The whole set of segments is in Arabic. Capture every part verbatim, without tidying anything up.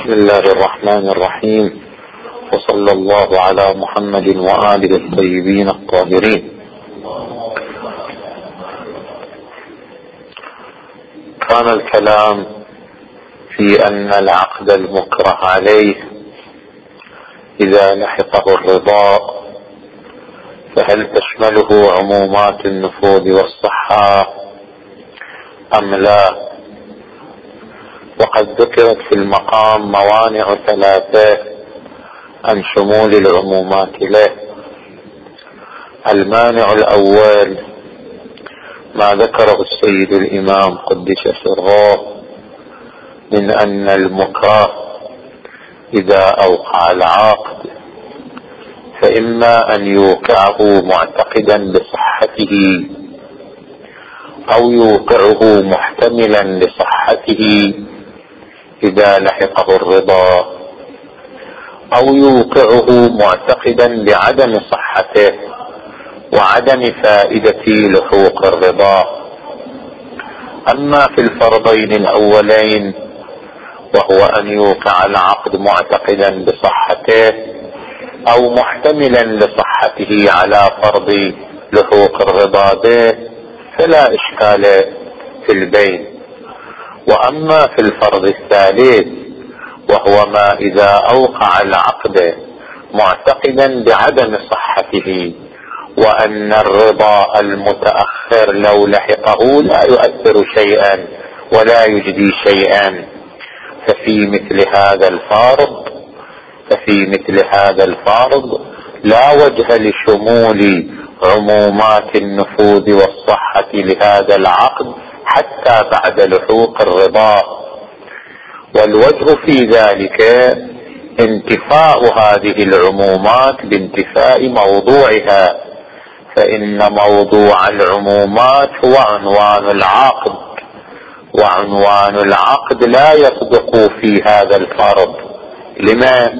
بسم الله الرحمن الرحيم، وصلى الله على محمد وآله الطيبين الطاهرين. كان الكلام في أن العقد المكره عليه إذا لحقه الرضا فهل تشمله عمومات النفوذ والصحة أم لا؟ وقد ذكرت في المقام موانع ثلاثة عن شمول العمومات له. المانع الأول ما ذكره السيد الإمام قدس سره من أن المكره إذا أوقع العقد فإما أن يوقعه معتقدا بصحته أو يوقعه محتملا لصحته إذا لحقه الرضا، أو يوقعه معتقدا بعدم صحته وعدم فائدة لحوق الرضا. أما في الفرضين الأولين وهو أن يوقع العقد معتقدا بصحته أو محتملا لصحته على فرض لحوق الرضا به فلا إشكال في البين. وأما في الفرض الثالث وهو ما إذا أوقع العقد معتقدا بعدم صحته وأن الرضا المتأخر لو لحقه لا يؤثر شيئا ولا يجدي شيئا، ففي مثل هذا الفرض ففي مثل هذا الفرض لا وجه لشمول عمومات النفوذ والصحة لهذا العقد حتى بعد لحوق الرضا. والوجه في ذلك انتفاء هذه العمومات بانتفاء موضوعها، فإن موضوع العمومات هو عنوان العقد، وعنوان العقد لا يصدق في هذا الفرض. لما؟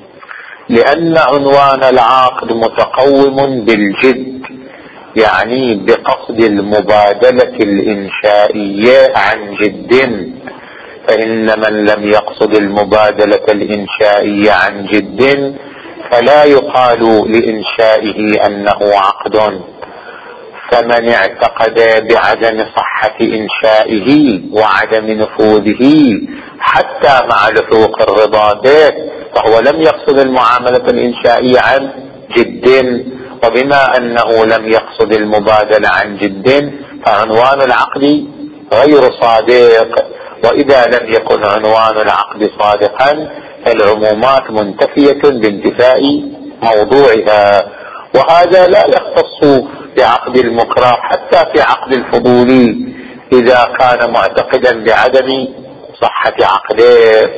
لأن عنوان العقد متقوم بالجد، يعني بقصد المبادلة الإنشائية عن جد، فإن من لم يقصد المبادلة الإنشائية عن جد فلا يقال لإنشائه أنه عقد. فمن اعتقد بعدم صحة إنشائه وعدم نفوذه حتى مع لحوق الرضا به فهو لم يقصد المعاملة الإنشائية عن جد، وبما أنه لم يقصد المبادلة عن جد فعنوان العقد غير صادق. وإذا لم يكن عنوان العقد صادقا فالعمومات منتفية بانتفاء موضوعها. وهذا لا يختص بعقد المكره، حتى في عقد الفضولي إذا كان معتقدا بعدم صحة عقده.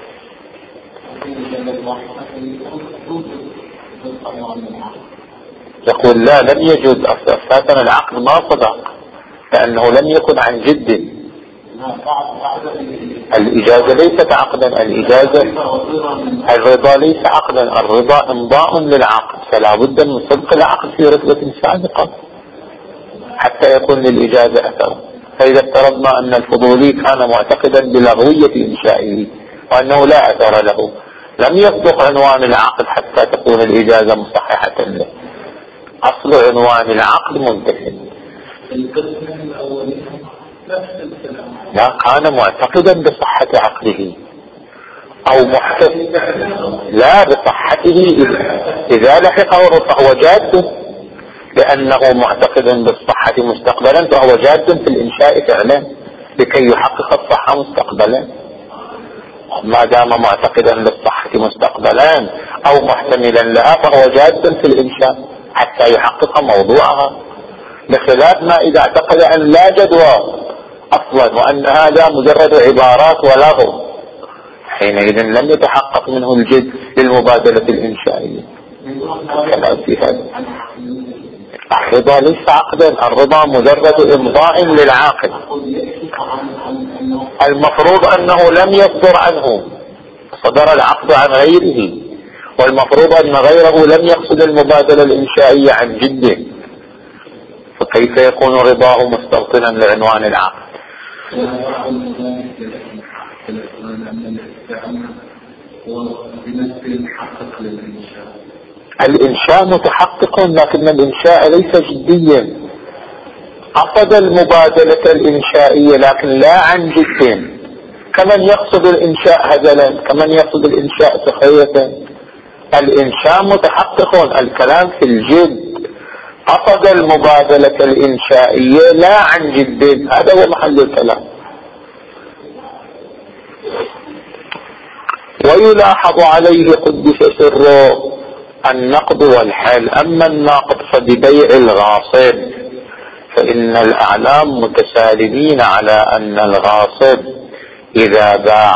يقول لا، لم يجد أساسا العقد ما صدق لأنه لم يكن عن جد. الإجازة ليست عقدا، الإجازة الرضا ليس عقدا، الرضا امضاء للعقد، فلا بد من صدق العقد في رتبة سابقة حتى يكون للإجازة أثر. فإذا افترضنا أن الفضولي كان معتقدا بلغوية إنشائه وأنه لا أثر له لم يصدق عنوان العقد حتى تكون الإجازة مصححة له. أصل عنوان العقد منتهي. لا، كان معتقدا بصحة عقده أو محتمل لا بصحته إذا لحقه فهو جاد، لأنه معتقد بالصحة مستقبلا فهو جاد في الإنشاء فعلا لكي يحقق الصحة مستقبلا. ما دام معتقدا للصحة مستقبلا أو محتملا لها فهو جاد في الإنشاء حتى يحقق موضوعها، بخلاف ما إذا اعتقد أن لا جدوى أصلا وأن هذا مجرد عبارات ولغو، حينئذ لم يتحقق منه الجد للمبادلة الإنشائية. كلام في هذا. الرضا ليس عقدا، الرضا مجرد إمضاء للعاقد. المفروض أنه لم يصدر عنه، صدر العقد عن غيره، والمفروض أن غيره لم يقصد المبادلة الإنشائية عن جده، فكيف يكون رضاه مستوطنا لعنوان العقد؟ وبنفس الحقق للإنشاء. الإنشاء متحقق لكن الإنشاء ليس جديا. قصد المبادلة الإنشائية لكن لا عن جد، كمن يقصد الإنشاء هزلا، كمن يقصد الإنشاء سخرية. الإنشاء متحقق، الكلام في الجد. قصد المبادلة الإنشائية لا عن جد، هذا هو محل الكلام. ويلاحظ عليه قدس سره النقد والحل. أما الناقد فببيع الغاصب، فإن الأعلام متسالمين على أن الغاصب إذا باع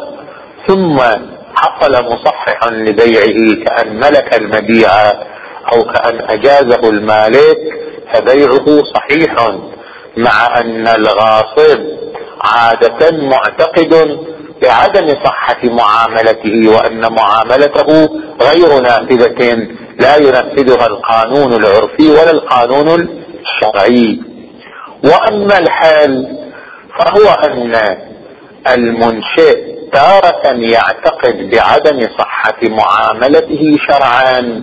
ثم حصل مصحح لبيعه كأن ملك المبيع أو كأن أجازه المالك فبيعه صحيح، مع أن الغاصب عادة معتقد بعدم صحة معاملته وأن معاملته غير نافذة لا ينفذها القانون العرفي ولا القانون الشرعي. وأما الحال فهو أن المنشئ تارة يعتقد بعدم صحة معاملته شرعا،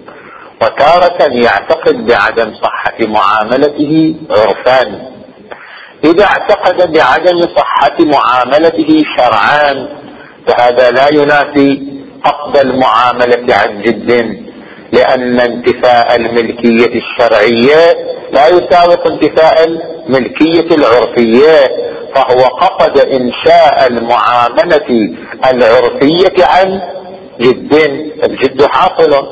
وتارة يعتقد بعدم صحة معاملته عرفا. إذا اعتقد بعدم صحة معاملته شرعا فهذا لا ينافي قصد المعاملة عن جد، لأن انتفاء الملكية الشرعية لا يساوق انتفاء الملكية العرفية، فهو قصد إنشاء المعاملة العرفية عن جد، الجد حاصل.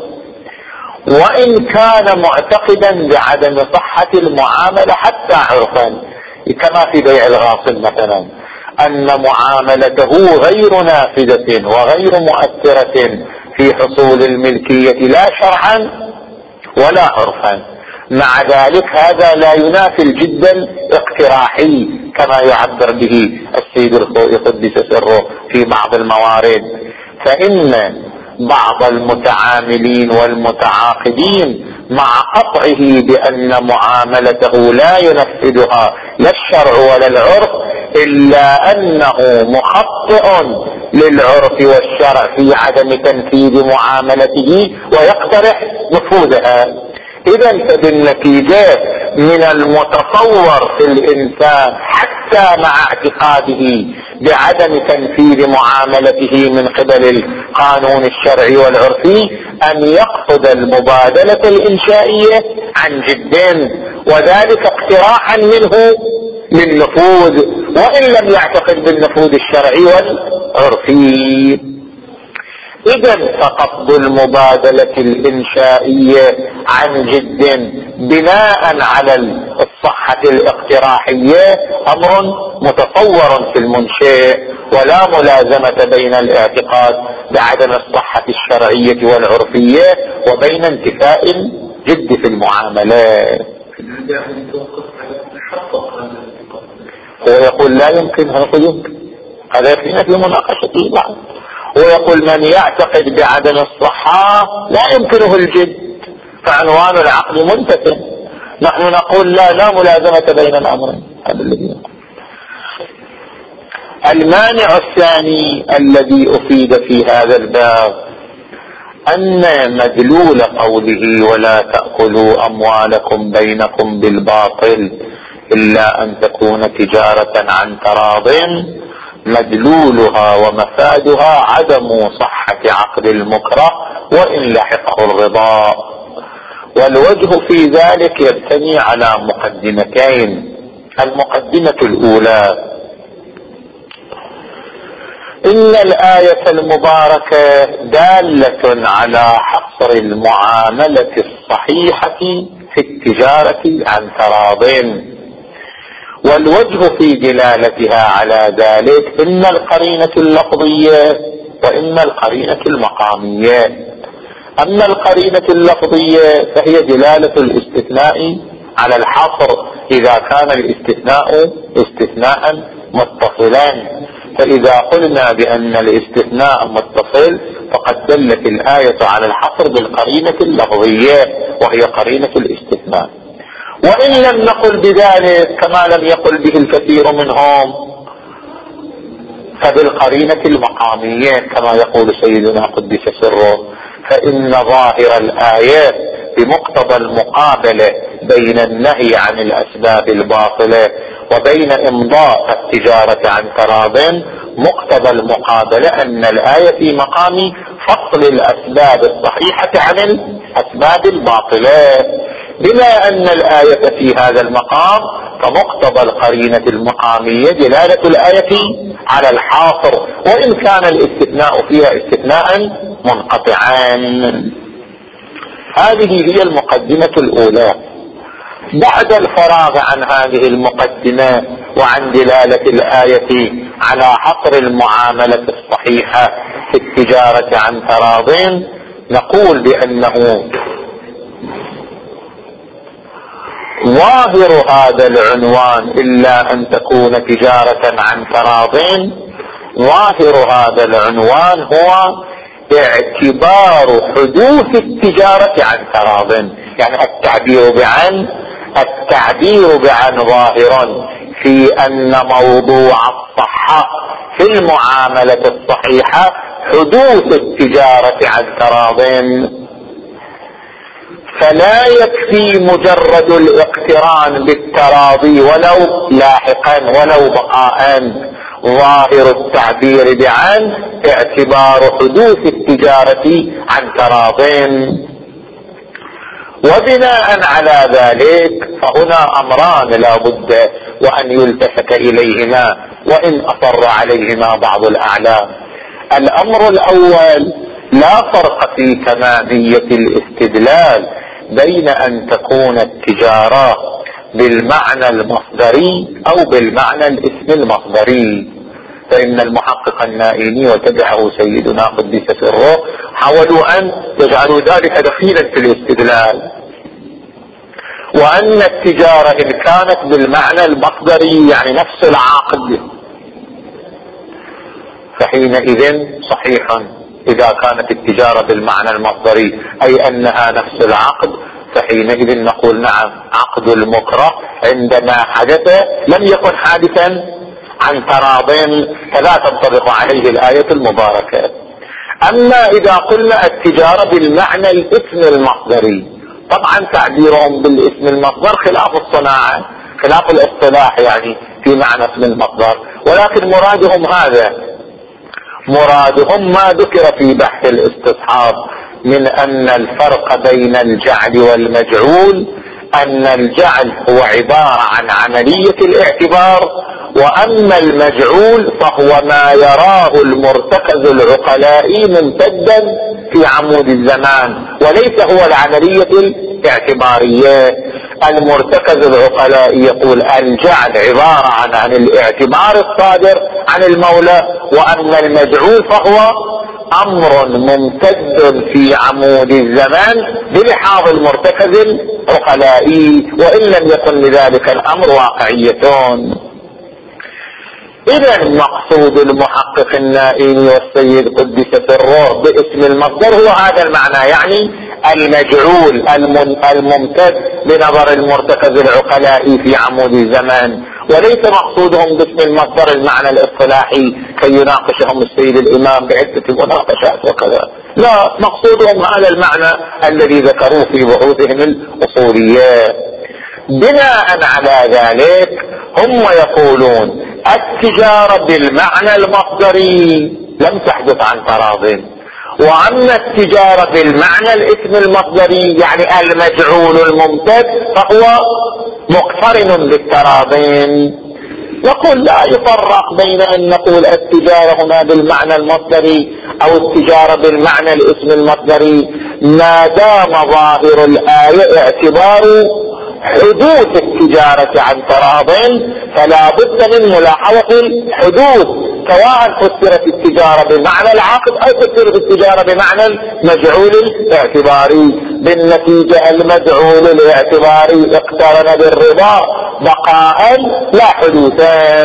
وإن كان معتقدا بعدم صحة المعاملة حتى عرفا، كما في بيع الغاصب مثلا، أن معاملته غير نافذة وغير مؤثرة في حصول الملكية لا شرعا ولا عرفا، مع ذلك هذا لا ينافي الجد الاقتراحي كما يعبر به السيد الخوئي قدس سره في بعض الموارد. فإن بعض المتعاملين والمتعاقدين مع قطعه بأن معاملته لا ينفذها لا الشرع ولا العرف، إلا أنه مخطئ للعرف والشرع في عدم تنفيذ معاملته ويقترح نفوذها. إذن فبالنتيجة من المتصور في الإنسان حتى مع اعتقاده بعدم تنفيذ معاملته من قبل القانون الشرعي والعرفي أن يقصد المبادلة الإنشائية عن جد، وذلك اقتراحا منه للنفوذ وإن لم يعتقد بالنفوذ الشرعي والعرفي. إذن فقصد المبادلة الإنشائية عن جد بناء على الصحة الاقتراحية أمر متصور في المنشئ، ولا ملازمة بين الاعتقاد بعدم الصحة الشرعية والعرفية وبين انتفاء الجد في المعاملات. هو يقول لا يمكن، هذا يمكن، هذا يمكن في مناقشته بعد. ويقول من يعتقد بعدم الصحة لا يمكنه الجد، فعنوان العقد منتفٍ. نحن نقول لا لا ملازمة بين الأمرين. هذا الذي يقول. المانع الثاني الذي أفيد في هذا الباب أن مدلول قوله ولا تأكلوا أموالكم بينكم بالباطل إلا أن تكون تجارة عن تراض، مدلولها ومفادها عدم صحة عقد المكره وإن لحقه الرضا. والوجه في ذلك يبتني على مقدمتين. المقدمة الأولى: إن الآية المباركة دالة على حصر المعاملة الصحيحة في التجارة عن تراض، والوجه في دلالتها على ذلك إما القرينة اللفظية وإما القرينة المقامية. أما القرينة اللفظية فهي دلالة الاستثناء على الحصر إذا كان الاستثناء استثناء متصلا، فإذا قلنا بأن الاستثناء متصل فقد دلت الآية على الحصر بالقرينة اللفظية وهي قرينة الاستثناء. وإن لم نقل بذلك كما لم يقل به الكثير منهم، فبالقرينة المقامية كما يقول سيدنا قدس سره، فإن ظاهر الآيات بمقتضى المقابلة بين النهي عن الأسباب الباطلة وبين إمضاء التجارة عن تراض، مقتضى المقابلة أن الآية في مقام فصل الأسباب الصحيحة عن الأسباب الباطلة. بما أن الآية في هذا المقام فمقتضى القرينة المقامية دلالة الآية على الحاصر، وإن كان الاستثناء فيها استثناء منقطعا. هذه هي المقدمة الأولى. بعد الفراغ عن هذه المقدمة وعن دلالة الآية على حصر المعاملة الصحيحة في التجارة عن تراض، نقول بأنه ظاهر هذا العنوان إلا أن تكون تجارة عن تراض، ظاهر هذا العنوان هو اعتبار حدوث التجارة عن تراض، يعني التعبير بعن التعبير بعن ظاهر في أن موضوع الصحة في المعاملة الصحيحة حدوث التجارة عن تراض. فلا يكفي مجرد الاقتران بالتراضي ولو لاحقا ولو بقاء، ظاهر التعبير بعن اعتبار حدوث التجارة عن تراض. وبناء على ذلك فهنا أمران لا بد وأن يلتفت إليهما وإن أصر عليهما بعض الأعلام. الأمر الأول، لا فرق في تمامية الاستدلال بين أن تكون التجارة بالمعنى المصدري أو بالمعنى الاسم المصدري. فإن المحقق النائيني وتبعه سيدنا قدس سره حاولوا أن يجعلوا ذلك دخيلا في الاستدلال، وأن التجارة إن كانت بالمعنى المصدري يعني نفس العقد فحينئذ صحيحا، إذا كانت التجارة بالمعنى المصدري أي أنها نفس العقد فحينئذ نقول نعم عقد المكره عندما حدث لم يكن حادثا عن تراض، فلا تنطبق عليه الآية المباركة. أما إذا قلنا التجارة بالمعنى الاسم المصدري، طبعا تعبيرهم بالاسم المصدر خلاف الصناعة خلاف الاصطلاح يعني في معنى اسم المصدر، ولكن مرادهم هذا، مرادهم ما ذكر في بحث الاستصحاب من أن الفرق بين الجعل والمجعول أن الجعل هو عبارة عن عملية الاعتبار، وأما المجعول فهو ما يراه المرتكز العقلائي ممتدا في عمود الزمان وليس هو العملية الاعتبارية. المرتكز العقلائي يقول الجعل عبارة عن, عن الاعتبار الصادر عن المولى، وأما المجعول فهو أمر ممتد في عمود الزمان بلحاظ المرتكز العقلائي وإن لم يكن لذلك الأمر واقعيتون. إذا مقصود المحقق النائيني والسيد قدس سره باسم المصدر هو هذا المعنى، يعني المجعول الممتد بنظر المرتكز العقلائي في عمود الزمان، وليس مقصودهم باسم المصدر المعنى الاصطلاحي كي يناقشهم السيد الإمام بعدة مناقشات وكذا، لا، مقصودهم هذا المعنى الذي ذكروه في بحوثهم الأصولية. بناء على ذلك هم يقولون التجارة بالمعنى المصدري لم تحدث عن تراض، وأما التجارة بالمعنى الاسم المصدري يعني المجعول الممتد فهو مقترن بالتراضين. نقول لا يفرق بين أن نقول التجارة هنا بالمعنى المصدري أو التجارة بالمعنى الاسم المصدري ما دام ظاهر الآية اعتبار حدوث التجارة عن تراض، فلا بد من ملاحظة الحدوث سواء فسرت التجارة بمعنى العقد أو فسرت التجارة بمعنى المجعول الاعتباري. بالنتيجة المجعول الاعتباري اقترن بالرضا بقاء لا حدوثا.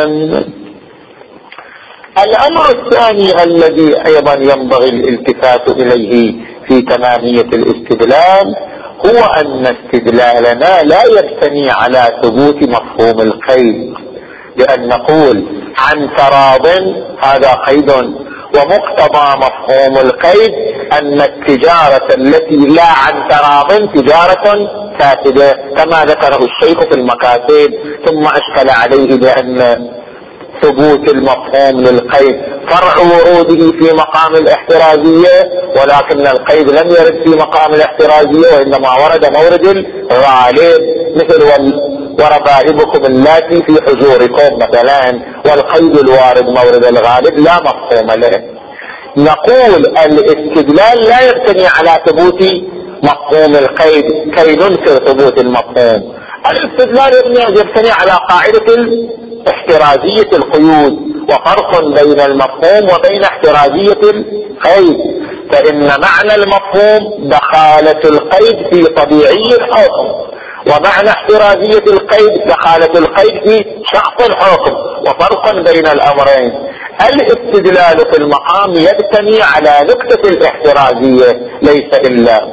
الأمر الثاني الذي أيضا ينبغي الالتفات إليه في تمامية الاستدلال هو أن استدلالنا لا يبتني على ثبوت مفهوم القيد، لأن نقول عن تراض هذا قيد، ومقتضى مفهوم القيد أن التجارة التي لا عن تراض تجارة فاسدة كما ذكره الشيخ في المكاسب. ثم أشكل عليه بأن ثبوت المفهوم للقيد فرع وروده في مقام الاحترازية، ولكن القيد لم يرد في مقام الاحترازية وإنما ورد مورد الغالب، مثل وربائبكم اللاتي في حجوركم مثلا، والقيد الوارد مورد الغالب لا مفهوم له. نقول الاستدلال لا يبتني على ثبوت مفهوم القيد كي ننكر ثبوت المفهوم. الاستدلال يبتني على قاعدة احترازية القيود، وفرق بين المفهوم وبين احترازية القيد، فإن معنى المفهوم دخالة القيد في طبيعي الحكم، ومعنى احترازية القيد دخالة القيد في شخص الحكم، وفرق بين الأمرين. الاستدلال في المقام يبتني على نكتة الاحترازية ليس إلا،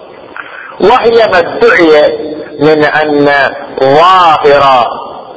وهي ما ادعي من أن ظاهرا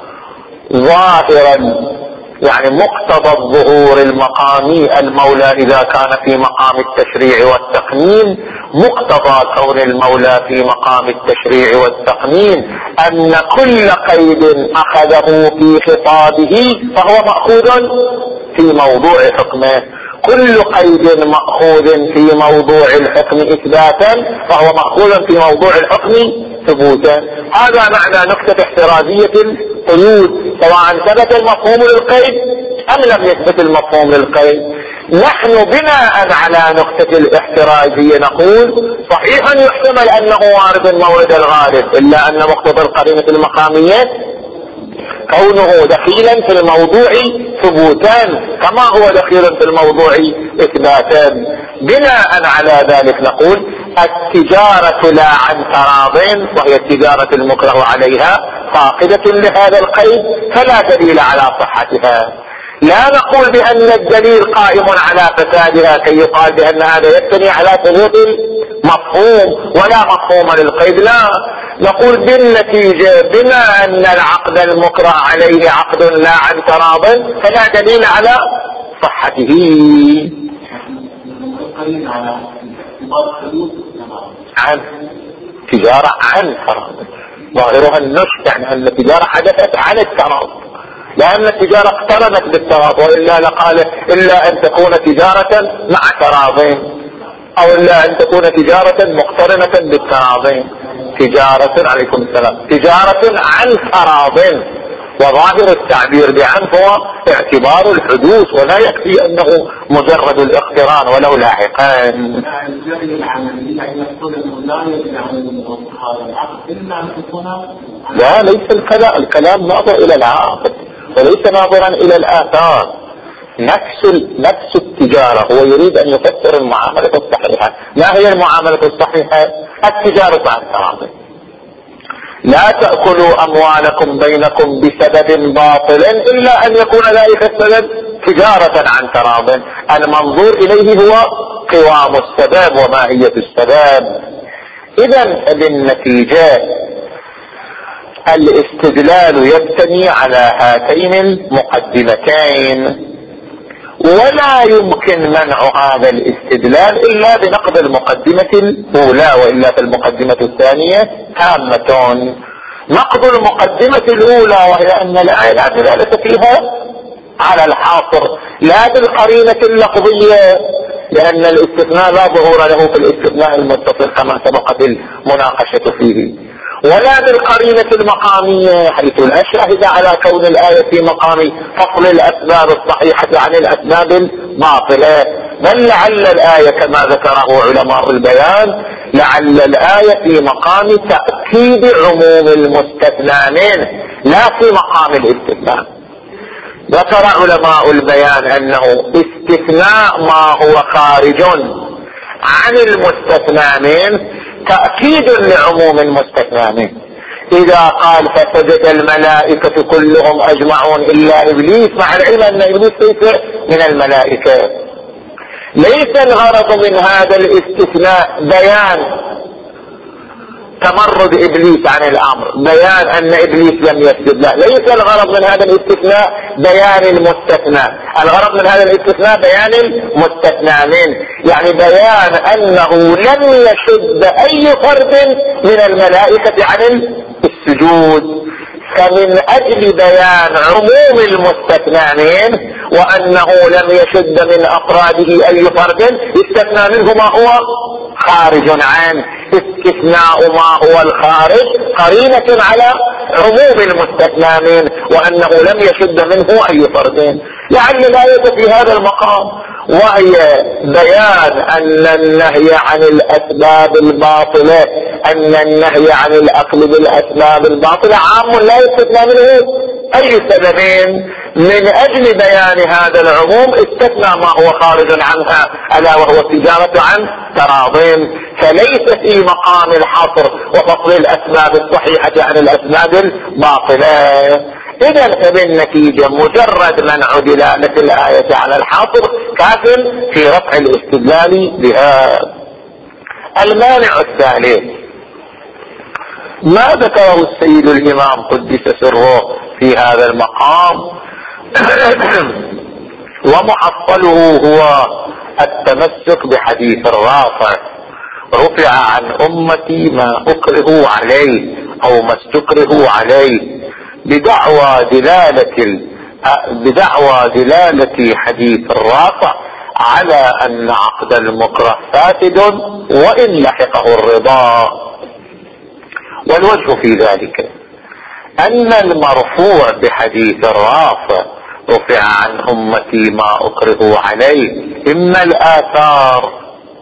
ظاهرا يعني مقتضى الظهور المقامي المولى إذا كان في مقام التشريع والتقنين، مقتضى كون المولى في مقام التشريع والتقنين أن كل قيد أخذه في خطابه فهو مأخوذ في موضوع حكمه، كل قيد مأخوذ في موضوع الحكم إثباتا فهو مأخوذ في موضوع الحكم ثبوتا. هذا معنى نكتة احترازية القيود، سواء ثبت المفهوم للقيد أم لم يثبت المفهوم للقيد. نحن بناء على نكتة الاحترازية نقول صحيحا يحتمل أنه وارد مورد الغالب، إلا أن مقتضى القرينة المقامية كونه دخيلا في الموضوع ثبوتان كما هو دخيل في الموضوع إثباتان. بناء على ذلك نقول التجارة لا عن تراض، وهي التجارة المكره عليها، فاقدة لهذا القيد فلا دليل على صحتها. لا نقول بأن الدليل قائم على فسادها كي يقال بأن هذا يبتني على ثبوت مفهوم ولا مفهوم للقيد، لا، نقول بالنتيجة بما أن العقد المكره عليه عقد لا عن تراض فلا دليل على صحته. عن تجارة عن تراض ظاهرها النشط، يعني أن التجارة حدثت عن التراض، لأن التجارة اقترنت بالتراض، وإلا لقال إلا أن تكون تجارة مع تراضين، أو إلا أن تكون تجارة مقترنة بالتراضين. تجارة عليكم السلام تجارة عن تراض، وظاهر التعبير بعن هو اعتبار الحدوث، ولا يكفي أنه مجرد الاقتران ولو لاحقان. لا، ليس الكلام الكلام ناظر إلى العاقد وليس ناظرا إلى الآثار. نفس نفس التجارة هو يريد أن يفسر المعاملة الصحيحة. ما هي المعاملة الصحيحة؟ التجارة عن تراض. لا تأكلوا أموالكم بينكم بسبب باطل إلا أن يكون ذلك السبب تجارة عن تراض. المنظور إليه هو قوام السبب وماهية السبب. إذن بالنتيجة الاستدلال يبتني على هاتين المقدمتين، ولا يمكن منع هذا الاستدلال إلا بنقض المقدمة الأولى، وإلا في المقدمة الثانية تامة. نقض المقدمة الأولى وهي أن الآية لا دلالة فيها على الحاصر، لا بالقرينة اللفظية، لأن الاستثناء لا ظهور له في الاستثناء المتصل كما سبقت المناقشة فيه، ولا بالقرينة المقامية حيث لا شاهد على كون الآية في مقام فصل الأسباب الصحيحة عن الأسباب الباطلة، بل لعل الآية كما ذكره علماء البيان لعل الآية في مقام تأكيد عموم المستثنى منه لا في مقام الاستثناء. ذكر علماء البيان أنه استثناء ما هو خارج عن المستثنى منه تأكيد لعموم المستثنى منه. إذا قال فسجد الملائكة كلهم أجمعون إلا إبليس، مع العلم أن إبليس ليس من الملائكة، ليس الغرض من هذا الاستثناء بيان تمرد ابليس عن الامر، بيان ان ابليس لم يسجد له. ليس الغرض من هذا الاستثناء بيان المستثنى، الغرض من هذا الاستثناء بيان المستثنى منه، يعني بيان انه لم يشد اي فرد من الملائكة عن السجود. فمن اجل بيان عموم المستثنى منه وانه لم يشد من افراده اي فرد، استثنى منه ما هو خارج عنه. استثناء ما هو الخارج قرينة على عموم المستثنى منه وانه لم يشد منه اي فرد. لعل الآية في هذا المقام وهي بيان ان النهي عن الاسباب الباطلة، ان النهي عن الاكل بالاسباب الباطلة عام لا يستثنى منه اي سببين. من اجل بيان هذا العموم استثنى ما هو خارج عنها الا وهو التجارة عن تراضين، فليس في مقام الحصر وفصل الاسباب الصحيحة عن الاسباب الباطلة. اذا فبالنتيجة مجرد منع دلالة الآية على الحصر كاف في رفع الاستدلال بها. المانع الثالث ما ذكره السيد الامام قدس سره في هذا المقام ومحصله هو التمسك بحديث الرافع: رفع عن امتي ما اكرهوا عليه او ما استكرهوا عليه، بدعوى دلالة بدعوى دلالة حديث الرافع على ان عقد المكره فاسد وان لحقه الرضا. والوجه في ذلك ان المرفوع بحديث الرافع رفع عن امتي ما اكرهوا عليه اما الاثار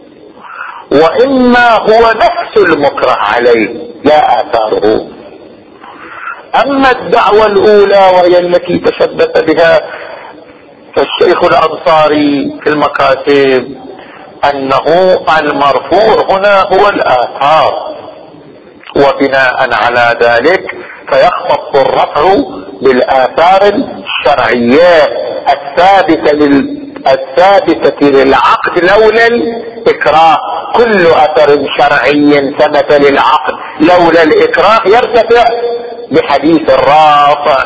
واما هو نفس المكره عليه لا اثاره. اما الدعوة الاولى وهي التي تشبث بها الشيخ الانصاري في المكاتب انه المرفوع هنا هو الاثار، وبناء على ذلك فيختص الرفع بالاثار الشرعية الثابتة لل... الثابتة للعقد لولا الاكراه. كل اثر شرعي ثبت للعقد لولا الاكراه يرتفع بحديث الرافع،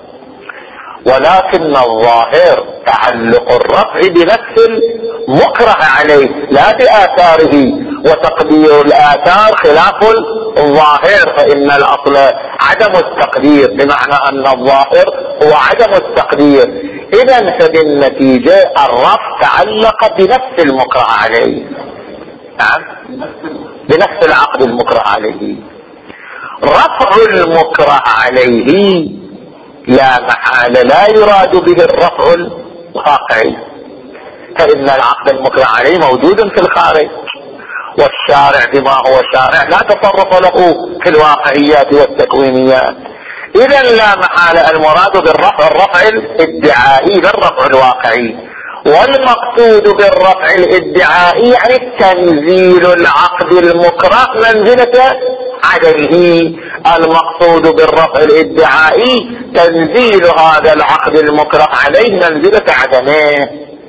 ولكن الظاهر تعلق الرفع بنفس المكره عليه لا بآثاره، وتقدير الآثار خلاف الظاهر، فإن الأصل عدم التقدير بمعنى أن الظاهر هو عدم التقدير. إذن فبالنتيجة الرفع تعلق بنفس المكره عليه، نعم بنفس العقد المكره عليه. رفع المكره عليه لا محالة لا يراد به الرفع الواقعي، فإن العقد المكره عليه موجود في الخارج، والشارع بما هو شارع لا تصرف له في الواقعيات والتكوينيات. إذا لا محالة المراد بالرفع الرفع الادعائي بالرفع الواقعي، والمقصود بالرفع الادعائي يعني تنزيل العقد المكره منزلة عدمه. المقصود بالرفع الادعائي تنزيل هذا العقد المكره عليه منزلة عدمه،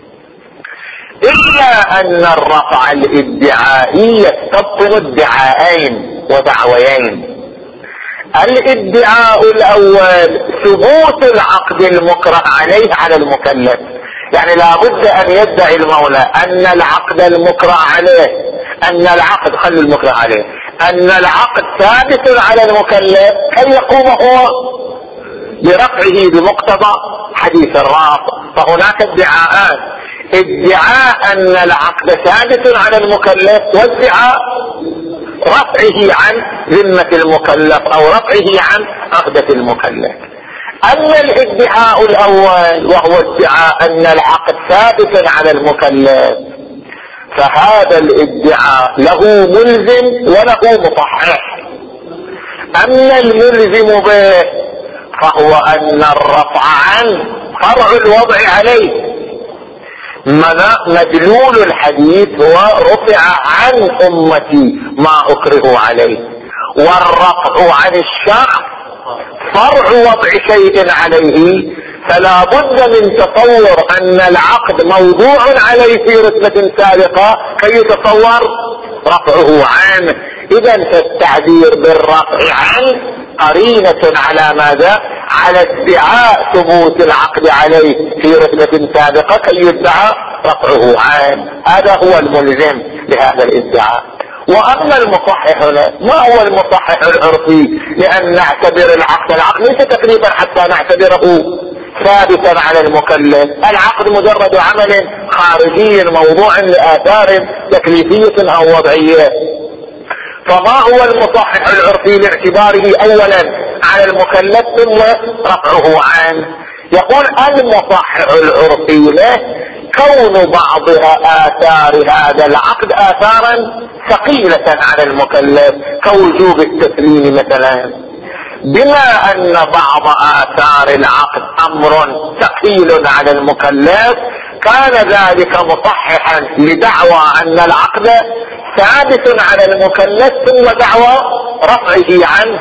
إلا أن الرفع الادعائي يستبطن ادعاءين ودعويين. الادعاء الأول ثبوت العقد المكره عليه على المكلف، يعني لابد أن يدعي المولى أن العقد المكره عليه أن العقد خل المكره عليه أن العقد ثابت على المكلف كي يقوم هو برفعه بمقتضى حديث الرافع. فهناك ادعاءات: ادعاء أن العقد ثابت على المكلف، وادعاء رفعه عن ذمة المكلف أو رفعه عن عقدة المكلف. أما الادعاء الأول وهو ادعاء أن العقد ثابت على المكلف فهذا الادعاء له ملزم وله مصحح. أما الملزم به فهو أن الرفع عنه فرع الوضع عليه. مدلول الحديث هو رفع عن أمتي ما أكره عليه، والرفع عن الشخص فرع وضع شيء عليه، فلا بد من تصور أن العقد موضوع عليه في رتبة سابقة كي يتصور رفعه عنه. إذا فالتعبير بالرفع عن قرينة على ماذا؟ على ادعاء ثبوت العقد عليه في رتبة سابقة كي يدعى رفعه عن. هذا هو الملزم لهذا الادعاء. واما المصحح هنا، ما هو المصحح العرفي؟ لان نعتبر العقد العقد ليس تقريبا حتى نعتبره ثابتا على المكلف. العقد مجرد عمل خارجي موضوع لآثار تكليفية او وضعية. فما هو المصحح العرفي لاعتباره اولا على المكلف ثم رفعه عنه؟ يقول المصحح العرفي له كون بعضها آثار هذا العقد آثارا ثقيلة على المكلف كوجوب التسليم مثلا، بما أن بعض آثار العقد أمر ثقيل على المكلف كان ذلك مصححا لدعوى أن العقد ثابت على المكلف ثم دعوى رفعه عنه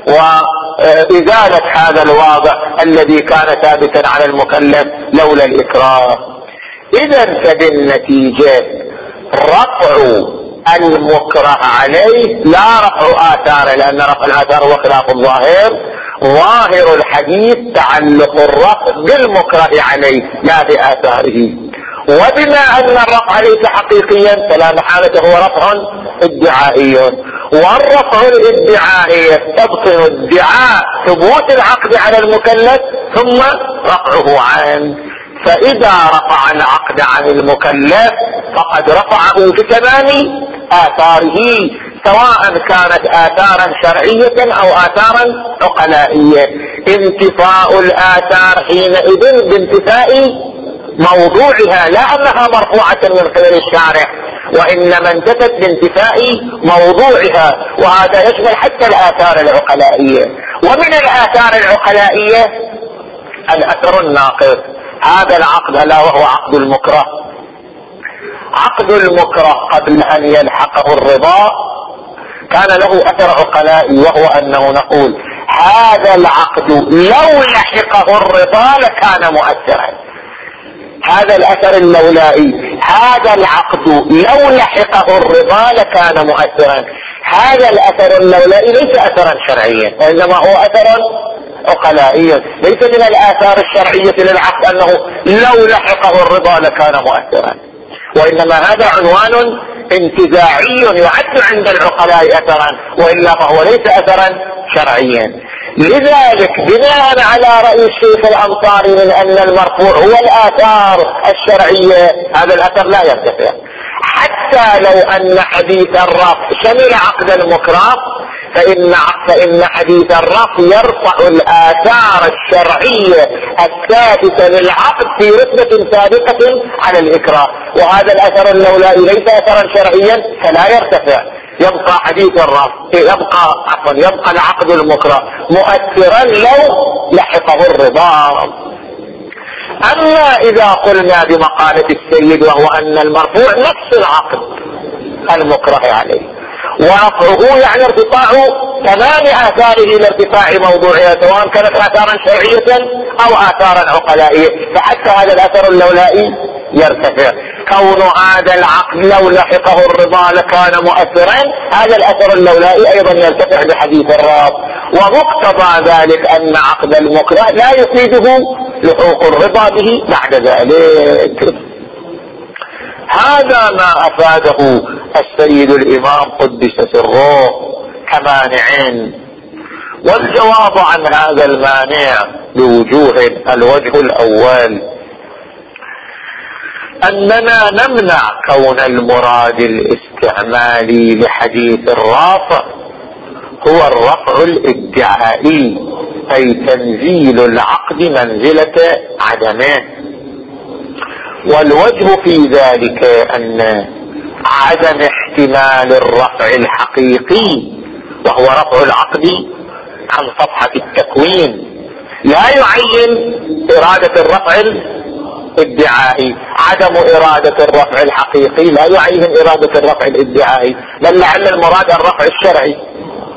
وإزالة هذا الواضع الذي كان ثابتا على المكلف لولا الإكراه. إذا فبالنتيجة رفع المكره عليه لا رفع آثار، لأن رفع الآثار هو خلاف الظاهر. ظاهر الحديث تعلق الرفع بالمكره عليه لا بآثاره. وبما أن الرفع ليس حقيقيا فلا محالة هو رفع ادعائي، والرفع الادعائي تبطن ادعاء ثبوت العقد على المكلف ثم رفعه عنه. فإذا رفع العقد عن المكلف فقد رفعه بتمام آثاره، سواء كانت آثارا شرعية أو آثارا عقلائية. انتفاء الآثار حينئذ بانتفاء موضوعها، لا أنها مرفوعة من قبل الشارع، وإنما انتفت بانتفاء موضوعها، وهذا يشمل حتى الآثار العقلائية. ومن الآثار العقلائية الأثر الناقض. هذا العقد ألا وهو عقد المكره. عقد المكره قبل أن يلحقه الرضا كان له أثر عقلائي، وهو أنه نقول هذا العقد لو لحقه الرضا لكان مؤثرا. هذا الأثر اللولائي، هذا العقد لو لحقه الرضا لكان مؤثرا. هذا الأثر اللولائي ليس أثرا شرعيا، وإنما هو أثرا عقلائيا، ليس من الآثار الشرعية للعقد أنه لو لحقه الرضا لكان مؤثرا، وإنما هذا عنوان انتزاعي يعد عند العقلاء أثرا، وإلا فهو ليس أثرا شرعيا. لذلك بناء على رأي الشيخ الأنصاري من أن المرفوع هو الآثار الشرعية، هذا الأثر لا يرتفع حتى لو أن حديث الرفع شمل عقد المكره، فإن فإن حديث الرفع يرفع الآثار الشرعية الثابتة للعقد في رتبة سابقة على الإكراه، وهذا الأثر اللولائي ليس أثرا شرعيا فلا يرتفع. يبقى حديث الرفع يبقى عفوا يبقى العقد المكره مؤثرا لو لحقه الرضا. أما إذا قلنا بمقالة السيد وهو أن المرفوع نفس العقد المكره عليه، ورفعه يعني ارتفاع تمام آثاره لارتفاع موضوعها، سواء كانت آثارا شرعية أو آثارا عقلائية، فحتى هذا الأثر اللولائي يرتفع. كون هذا العقد لو لحقه الرضا لكان مؤثرا، هذا الأثر اللولائي أيضا يرتفع بحديث الرفع. ومقتضى ذلك أن عقد المكره لا يفيده لحوق الرضا به بعد ذلك. هذا ما أفاده السيد الإمام قدس سره كمانع. والجواب عن هذا المانع بوجوه. الوجه الأول أننا نمنع كون المراد الاستعمالي لحديث الرافع هو الرفع الادعائي، أي تنزيل العقد منزلة عدمه. والوجه في ذلك أن عدم احتمال الرفع الحقيقي وهو رفع العقد عن صفحة التكوين لا يعين إرادة الرفع الادعائي. عدم إرادة الرفع الحقيقي لا يعين إرادة الرفع الادعائي، بل لعل المراد الرفع الشرعي.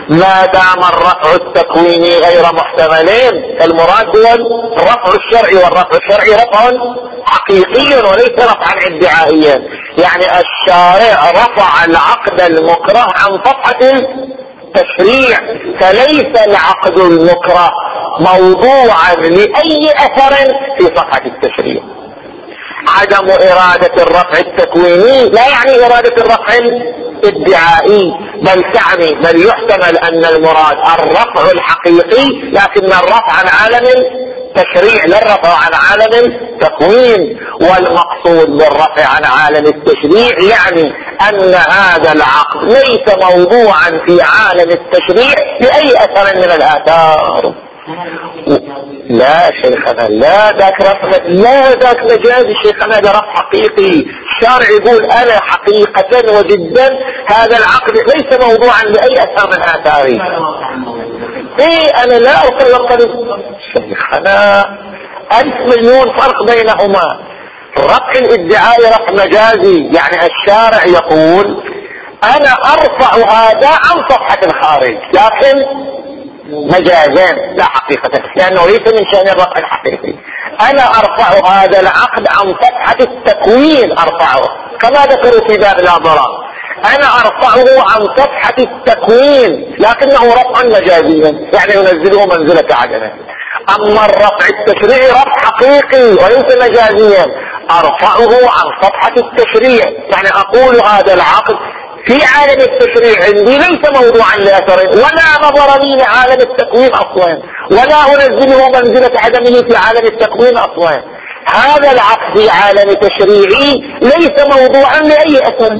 ما دام الرفع التكويني غير محتملين، المراد هو الرفع الشرعي، والرفع الشرعي رفع حقيقي وليس رفعا ادعائيا. يعني الشارع رفع العقد المكره عن صفحة التشريع، فليس العقد المكره موضوعا لأي أثر في صفحة التشريع. عدم إرادة الرفع التكويني لا يعني إرادة الرفع الادعائي، بل تعني بل يحتمل أن المراد الرفع الحقيقي، لكن الرفع عن عالم التشريع لا الرفع عن عالم التكوين. والمقصود بالرفع عن عالم التشريع يعني أن هذا العقد ليس موضوعا في عالم التشريع بأي أثر من الآثار. لا شيخنا، لا ذاك رفع، لا ذاك مجازي شيخنا، هذا رفع حقيقي. الشارع يقول انا حقيقة وجدا هذا العقد ليس موضوعا لأي اثر من اثاري. ايه انا لا افرق شيخنا، الف مليون فرق بينهما. رفع الادعاء رفع مجازي، يعني الشارع يقول انا ارفع هذا عن صفحة الخارج، لكن مجازين لا حقيقة، لأنه ليس من شأن الرفع الحقيقي. أنا أرفع هذا العقد عن صفحة التكوين، أرفعه كما ذكروا في باب لا ضرر، أنا أرفعه عن صفحة التكوين، لكنه رفع مجازيا يعني ينزله منزلة عدمه. أما الرفع التشريعي رفع حقيقي وليس مجازيا، أرفعه عن صفحة التشريع، يعني أقول هذا العقد في عالم التشريع عندي ليس موضوعا لأثر، ولا نظر لي لعالم التكوين أصلا، ولا أنزله منزلة عدمه في عالم التكوين أصلا. هذا العقد في عالم تشريعي ليس موضوعا لأي أثر.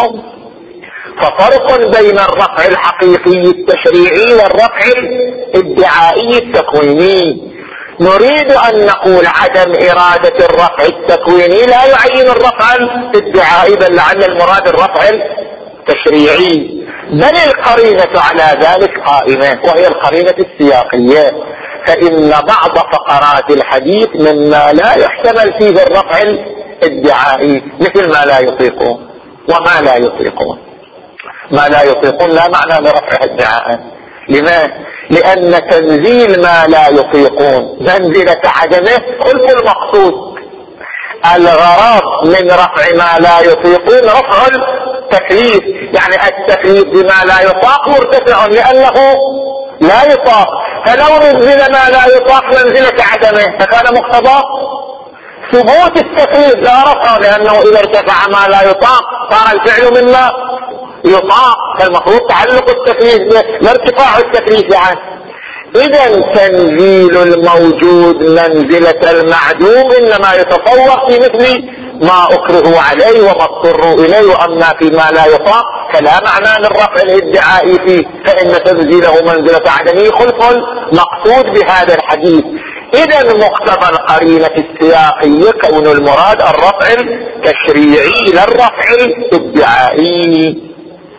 ففرق بين الرفع الحقيقي التشريعي والرفع الادعائي التكويني. نريد أن نقول عدم إرادة الرفع التكويني لا يعين الرفع الادعائي، بل لعل المراد الرفع التشريعي، بل القرينة على ذلك قائمة، وهي القرينة السياقية. فإن بعض فقرات الحديث مما لا يحتمل فيه الرفع الادعائي، مثل ما لا يطيقون وما لا يطيقون. ما لا يطيقون لا معنى لرفع ادعاء. لماذا؟ لأن تنزيل ما لا يطيقون منزلة عدمه خلف المقصود. الغرض من رفع ما لا يطيقون رفع التكليف، يعني التكليف بما لا يطاق مرتفع لأنه لا يطاق، فلو نزل ما لا يطاق منزلة عدمه فكان مقتضى ثبوت التكليف لا رفع، لأنه إذا ارتفع ما لا يطاق صار الفعل مما يطاق، فالمفروض تعلق التكليف لا ارتفاع التكليف عنه. إذا تنزيل الموجود منزلة المعدوم إنما يتصور في مثل ما أكره عليه وما اضطروا إليه، وأما فيما لا يطاق فلا معنى للرفع الادعائي فيه، فإن تنزيله منزلة عدمه خلف المقصود بهذا الحديث. إذا مقتضى القرينة السياقية كون المراد الرفع التشريعي لا الرفع الادعائي.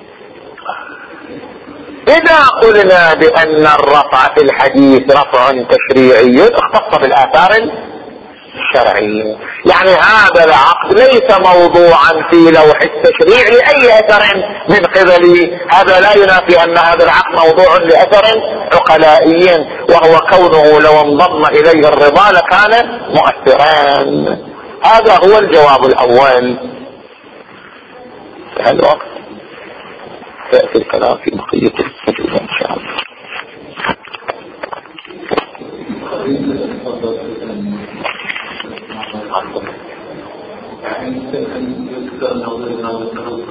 إذا قلنا بأن الرفع في الحديث رفع تشريعي اختص بالآثار الشرعية، يعني هذا العقد ليس موضوعا في لوح التشريع لأي أثر من قبله، هذا لا ينافي أن هذا العقد موضوع لأثر عقلائي، وهو كونه لو انضم إليه الرضا لكان مؤثرا. هذا هو الجواب الأول. في الوقت سأتي الكلام في بقية الأجوبة إن شاء الله. يعني يمكن أن يذكر نظرنا وتنظر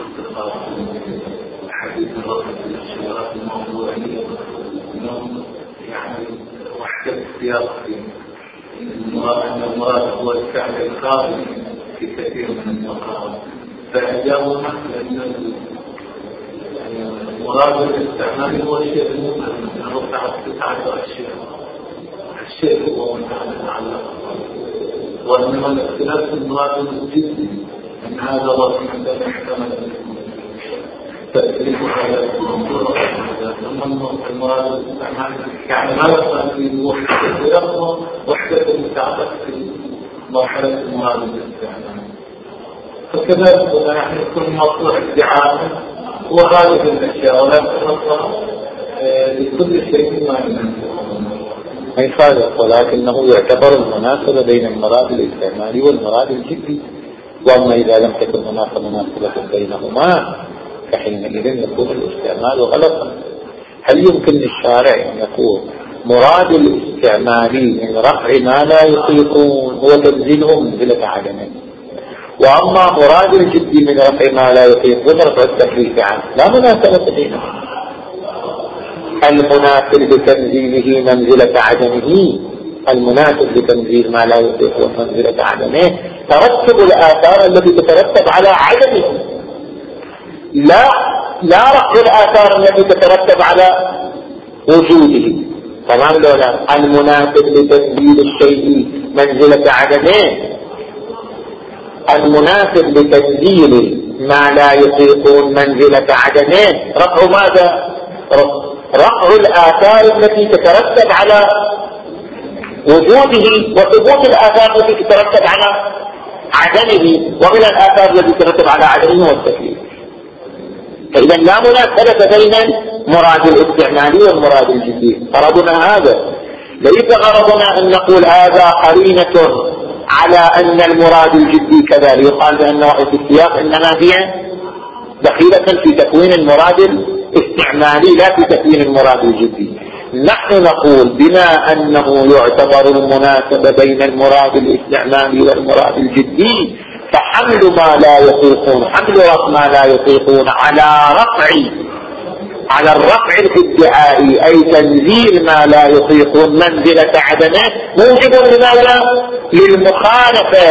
حديث الرفض الاشتراك الموضوعية، يعني وحدة السياق أن المراد هو الفعل الخارجي في كثير من المقامات، فأجابوا أن مراد الاستعمال هو الشيء المهم، رفع تسعة أشياء، الشيء هو متعلق، وإنما الاختلاف في المراد الجزئي، أن هذا ضرب مثلا احتمل تأثير على المنظور، أما المراد الاستعمال يعني ما يصل في وحدة السياق وحدة المتعلق في مرحلة المراد الاستعمال. فكذلك نحن كل مطلوع ادعاء هو غالب الأشياء، ولكن نصر لكل شيء ما ما يفارق، ولكنه يعتبر المناسبة بين المراد الاستعمالي والمراد الجدي. وأما إذا لم تكن هناك مناسبة بينهما فحينئذ يكون الاستعمال غلطا. هل يمكن للشارع أن يقول مراد الاستعمالي من رفع ما لا يطيقون هو تنزيلهم منزلة عدمه، وأما مراد الجدي من رفع ما لا يطيقون رفع التكليف عنه؟ لا مناسبة بينهما. المناسب لتنزيله منزلة عدمه، المناسب لتنزيل ما لا يطيق منزلة عدمه ترتب الآثار التي تترتب على عدمه، لا لا رفع الآثار التي تترتب على وجوده. تمام لو لا؟ المناسب لتنزيل الشيء منزلة عدمه، المناسب لتنزيل ما لا يطيقون منزلة عدمه رفع ماذا؟ رفع الآثار التي تترتب على وجوده وثبوت الآثار التي تترتب على عدمه، ومن الآثار التي تترتب على عدمه والتكليف. فإذا لا مناسبة بين مراد الاستعمالي والمراد الجدي. غرضنا هذا، ليس غرضنا أن نقول هذا قرينة على أن المراد الجدي كذا ليقال بأنه في السياق، إنما هي دخيلة في تكوين المراد الاستعمالي لا في تكوين المراد الجدي. نحن نقول بما أنه يعتبر المناسبة بين المراد الاستعمالي والمراد الجدي، فحمل ما لا يطيقون، حمل رفع ما لا يطيقون على رفع على الرفع الادعائي أي تنزيل ما لا يطيقون منزلة عدمه موجب لماذا؟ للمخالفة